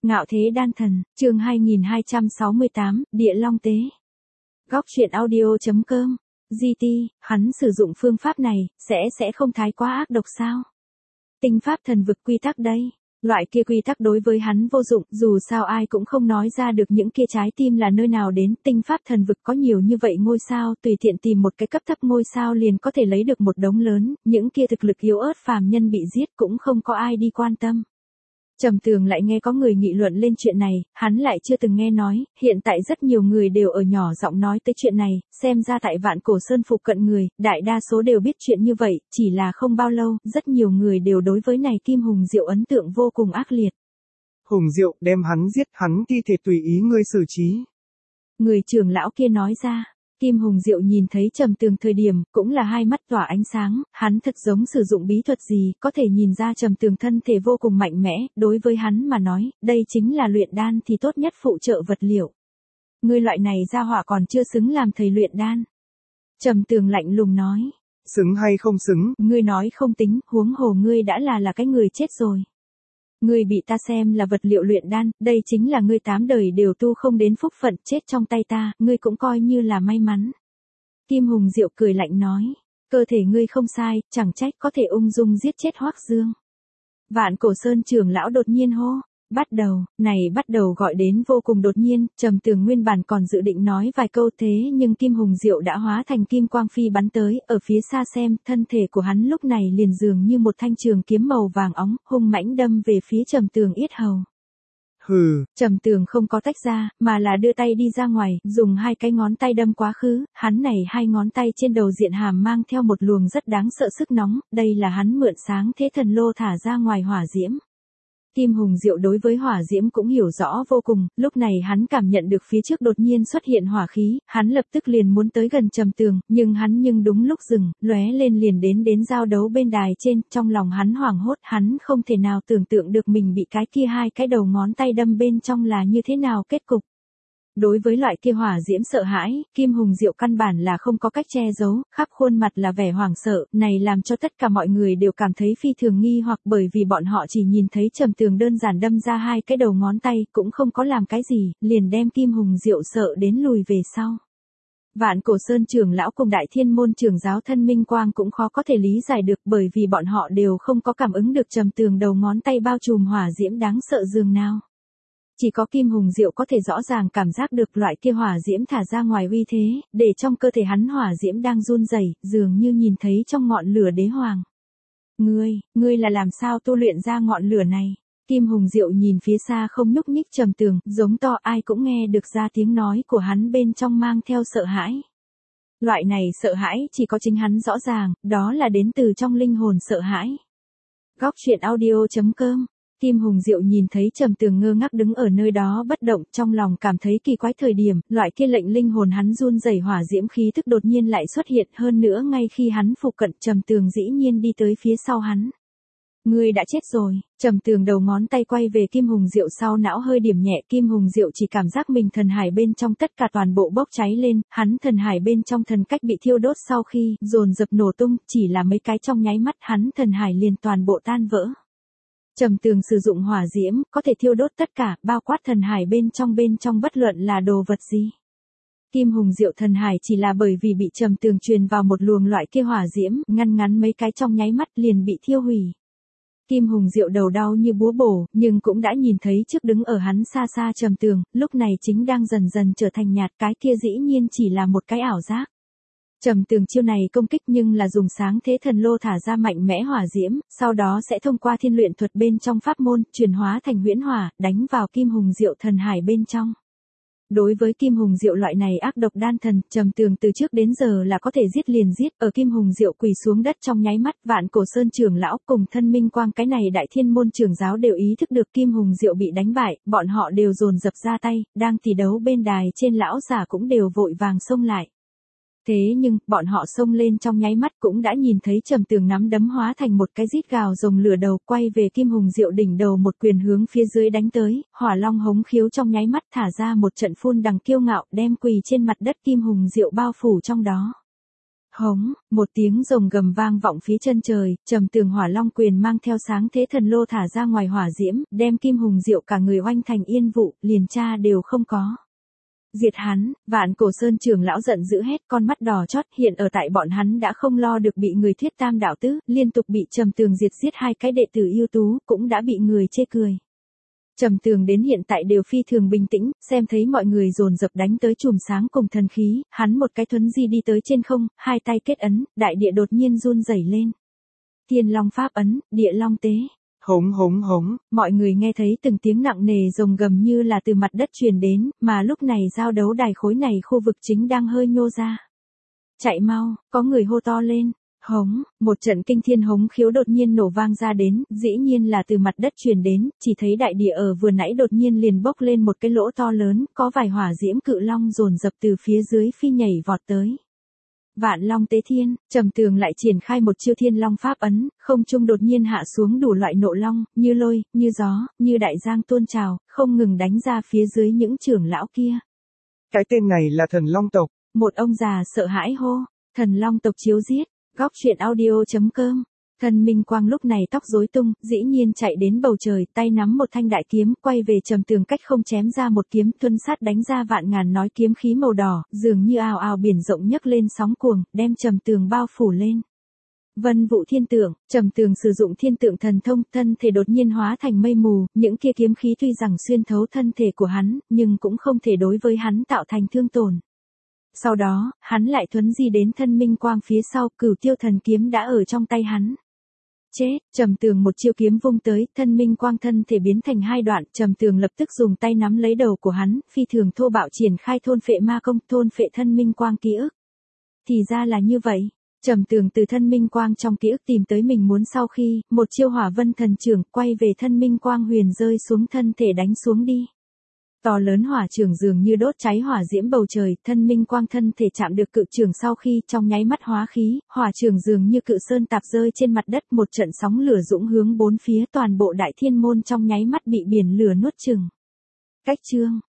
Ngạo thế đan thần, chương 2268, Địa Long Tế. Góc truyện audio.com. GT, hắn sử dụng phương pháp này, sẽ không thái quá ác độc sao? Tinh pháp thần vực quy tắc đây. Loại kia quy tắc đối với hắn vô dụng, dù sao ai cũng không nói ra được những kia trái tim là nơi nào đến. Tinh pháp thần vực có nhiều như vậy ngôi sao, tùy tiện tìm một cái cấp thấp ngôi sao liền có thể lấy được một đống lớn, những kia thực lực yếu ớt phàm nhân bị giết cũng không có ai đi quan tâm. Trầm Tường lại nghe có người nghị luận lên chuyện này, hắn lại chưa từng nghe nói, hiện tại rất nhiều người đều ở nhỏ giọng nói tới chuyện này, xem ra tại Vạn Cổ Sơn phụ cận người, đại đa số đều biết chuyện như vậy, chỉ là không bao lâu, rất nhiều người đều đối với này Kim Hùng Diệu ấn tượng vô cùng ác liệt. Hùng Diệu, đem hắn giết, hắn thi thể tùy ý ngươi xử trí. Người trưởng lão kia nói ra. Kim Hùng Diệu nhìn thấy Trầm Tường thời điểm, cũng là hai mắt tỏa ánh sáng, hắn thật giống sử dụng bí thuật gì, có thể nhìn ra Trầm Tường thân thể vô cùng mạnh mẽ, đối với hắn mà nói, đây chính là luyện đan thì tốt nhất phụ trợ vật liệu. Ngươi loại này gia hỏa còn chưa xứng làm thầy luyện đan. Trầm Tường lạnh lùng nói. Xứng hay không xứng? Ngươi nói không tính, huống hồ ngươi đã là cái người chết rồi. Ngươi bị ta xem là vật liệu luyện đan, đây chính là ngươi 8 đời đều tu không đến phúc phận, chết trong tay ta, ngươi cũng coi như là may mắn. Kim Hùng Diệu cười lạnh nói, cơ thể ngươi không sai, chẳng trách có thể ung dung giết chết Hoắc Dương. Vạn Cổ Sơn trưởng lão đột nhiên hô, bắt đầu gọi đến vô cùng đột nhiên, Trầm Tường nguyên bản còn dự định nói vài câu thế nhưng Kim Hùng Diệu đã hóa thành kim quang phi bắn tới, ở phía xa xem, thân thể của hắn lúc này liền dường như một thanh trường kiếm màu vàng óng, hung mãnh đâm về phía Trầm Tường yết hầu. Hừ. Trầm Tường không có tách ra, mà là đưa tay đi ra ngoài, dùng hai cái ngón tay đâm quá khứ, hắn này hai ngón tay trên đầu diện hàm mang theo một luồng rất đáng sợ sức nóng, đây là hắn mượn sáng thế thần lô thả ra ngoài hỏa diễm. Kim Hùng Diệu đối với hỏa diễm cũng hiểu rõ vô cùng, lúc này hắn cảm nhận được phía trước đột nhiên xuất hiện hỏa khí, hắn lập tức liền muốn tới gần Trầm Tường, nhưng đúng lúc dừng, lóe lên liền đến giao đấu bên đài trên, trong lòng hắn hoảng hốt, hắn không thể nào tưởng tượng được mình bị cái kia hai cái đầu ngón tay đâm bên trong là như thế nào kết cục. Đối với loại kia hỏa diễm sợ hãi, Kim Hùng Diệu căn bản là không có cách che giấu, khắp khuôn mặt là vẻ hoảng sợ, này làm cho tất cả mọi người đều cảm thấy phi thường nghi hoặc bởi vì bọn họ chỉ nhìn thấy Trầm Tường đơn giản đâm ra hai cái đầu ngón tay, cũng không có làm cái gì, liền đem Kim Hùng Diệu sợ đến lùi về sau. Vạn Cổ Sơn trưởng lão cùng Đại Thiên môn trưởng giáo Thân Minh Quang cũng khó có thể lý giải được bởi vì bọn họ đều không có cảm ứng được Trầm Tường đầu ngón tay bao trùm hỏa diễm đáng sợ dường nào. Chỉ có Kim Hùng Diệu có thể rõ ràng cảm giác được loại kia hỏa diễm thả ra ngoài uy thế, để trong cơ thể hắn hỏa diễm đang run rẩy, dường như nhìn thấy trong ngọn lửa đế hoàng. Ngươi là làm sao tu luyện ra ngọn lửa này? Kim Hùng Diệu nhìn phía xa không nhúc nhích Trầm Tường, giống to ai cũng nghe được ra tiếng nói của hắn bên trong mang theo sợ hãi. Loại này sợ hãi chỉ có chính hắn rõ ràng, đó là đến từ trong linh hồn sợ hãi. Góc truyện audio.com. Kim Hùng Diệu nhìn thấy Trầm Tường ngơ ngác đứng ở nơi đó bất động, trong lòng cảm thấy kỳ quái thời điểm, loại kia lệnh linh hồn hắn run rẩy hỏa diễm khí tức đột nhiên lại xuất hiện, hơn nữa ngay khi hắn phụ cận, Trầm Tường dĩ nhiên đi tới phía sau hắn. Ngươi đã chết rồi. Trầm Tường đầu ngón tay quay về Kim Hùng Diệu sau não hơi điểm nhẹ, Kim Hùng Diệu chỉ cảm giác mình thần hải bên trong tất cả toàn bộ bốc cháy lên, hắn thần hải bên trong thần cách bị thiêu đốt sau khi dồn dập nổ tung, chỉ là mấy cái trong nháy mắt hắn thần hải liền toàn bộ tan vỡ. Trầm Tường sử dụng hỏa diễm, có thể thiêu đốt tất cả, bao quát thần hải bên trong bất luận là đồ vật gì. Kim Hùng Diệu thần hải chỉ là bởi vì bị Trầm Tường truyền vào một luồng loại kia hỏa diễm, ngắn mấy cái trong nháy mắt liền bị thiêu hủy. Kim Hùng Diệu đầu đau như búa bổ, nhưng cũng đã nhìn thấy trước đứng ở hắn xa xa Trầm Tường, lúc này chính đang dần dần trở thành nhạt, cái kia dĩ nhiên chỉ là một cái ảo giác. Trầm Tường chiêu này công kích nhưng là dùng sáng thế thần lô thả ra mạnh mẽ hỏa diễm, sau đó sẽ thông qua thiên luyện thuật bên trong pháp môn, chuyển hóa thành huyễn hỏa, đánh vào Kim Hùng Diệu thần hải bên trong. Đối với Kim Hùng Diệu loại này ác độc đan thần, Trầm Tường từ trước đến giờ là có thể giết liền giết, ở Kim Hùng Diệu quỳ xuống đất trong nháy mắt, Vạn Cổ Sơn trưởng lão cùng Thân Minh Quang cái này Đại Thiên môn trưởng giáo đều ý thức được Kim Hùng Diệu bị đánh bại, bọn họ đều dồn dập ra tay, đang tỷ đấu bên đài trên lão giả cũng đều vội vàng xông lại. Thế nhưng, bọn họ xông lên trong nháy mắt cũng đã nhìn thấy Trầm Tường nắm đấm hóa thành một cái rít gào rồng lửa đầu, quay về Kim Hùng Diệu đỉnh đầu một quyền hướng phía dưới đánh tới, hỏa long hống khiếu trong nháy mắt thả ra một trận phun đằng kiêu ngạo, đem quỳ trên mặt đất Kim Hùng Diệu bao phủ trong đó. Hống, một tiếng rồng gầm vang vọng phía chân trời, Trầm Tường Hỏa Long quyền mang theo sáng thế thần lô thả ra ngoài hỏa diễm, đem Kim Hùng Diệu cả người oanh thành yên vụ, liền cha đều không có. Diệt hắn, Vạn Cổ Sơn trưởng lão giận dữ hét, con mắt đỏ chót, hiện ở tại bọn hắn đã không lo được bị người thuyết tam đạo tứ, liên tục bị Trầm Tường diệt giết hai cái đệ tử ưu tú, cũng đã bị người chê cười. Trầm Tường đến hiện tại đều phi thường bình tĩnh, xem thấy mọi người dồn dập đánh tới chùm sáng cùng thần khí, hắn một cái thuấn di đi tới trên không, hai tay kết ấn, đại địa đột nhiên run rẩy lên. Thiên Long pháp ấn, Địa Long tế. Hống hống hống. Mọi người nghe thấy từng tiếng nặng nề rồng gầm như là từ mặt đất truyền đến, mà lúc này giao đấu đài khối này khu vực chính đang hơi nhô ra. Chạy mau, có người hô to lên. Hống, một trận kinh thiên hống khiếu đột nhiên nổ vang ra đến, dĩ nhiên là từ mặt đất truyền đến, chỉ thấy đại địa ở vừa nãy đột nhiên liền bốc lên một cái lỗ to lớn, có vài hỏa diễm cự long dồn dập từ phía dưới phi nhảy vọt tới. Vạn Long tế thiên, Trầm Tường lại triển khai một chiêu Thiên Long pháp ấn, không trung đột nhiên hạ xuống đủ loại nộ long, như lôi, như gió, như đại giang tuôn trào, không ngừng đánh ra phía dưới những trưởng lão kia. Cái tên này là thần long tộc. Một ông già sợ hãi hô, thần long tộc chiếu giết. Góc truyện audio.com. Thần Minh Quang lúc này tóc rối tung, dĩ nhiên chạy đến bầu trời, tay nắm một thanh đại kiếm, quay về Trầm Tường cách không chém ra một kiếm, tuân sát đánh ra vạn ngàn nói kiếm khí màu đỏ, dường như ào ào biển rộng nhấc lên sóng cuồng, đem Trầm Tường bao phủ lên. Vân vụ thiên tượng, Trầm Tường sử dụng thiên tượng thần thông, thân thể đột nhiên hóa thành mây mù, những kia kiếm khí tuy rằng xuyên thấu thân thể của hắn, nhưng cũng không thể đối với hắn tạo thành thương tổn. Sau đó, hắn lại thuấn di đến thân Minh Quang phía sau, Cửu Tiêu thần kiếm đã ở trong tay hắn. Chết, Trầm Tường một chiêu kiếm vung tới, thân Minh Quang thân thể biến thành hai đoạn, Trầm Tường lập tức dùng tay nắm lấy đầu của hắn, phi thường thô bạo triển khai thôn phệ ma công, thôn phệ thân Minh Quang ký ức. Thì ra là như vậy, Trầm Tường từ thân Minh Quang trong ký ức tìm tới mình muốn sau khi, một chiêu Hỏa Vân thần trưởng, quay về thân Minh Quang huyền rơi xuống thân thể đánh xuống đi. To lớn hỏa trường dường như đốt cháy hỏa diễm bầu trời, thân Minh Quang thân thể chạm được cự trường sau khi trong nháy mắt hóa khí, hỏa trường dường như cự sơn tạp rơi trên mặt đất, một trận sóng lửa dũng hướng bốn phía, toàn bộ đại thiên môn trong nháy mắt bị biển lửa nuốt chửng. Cách chương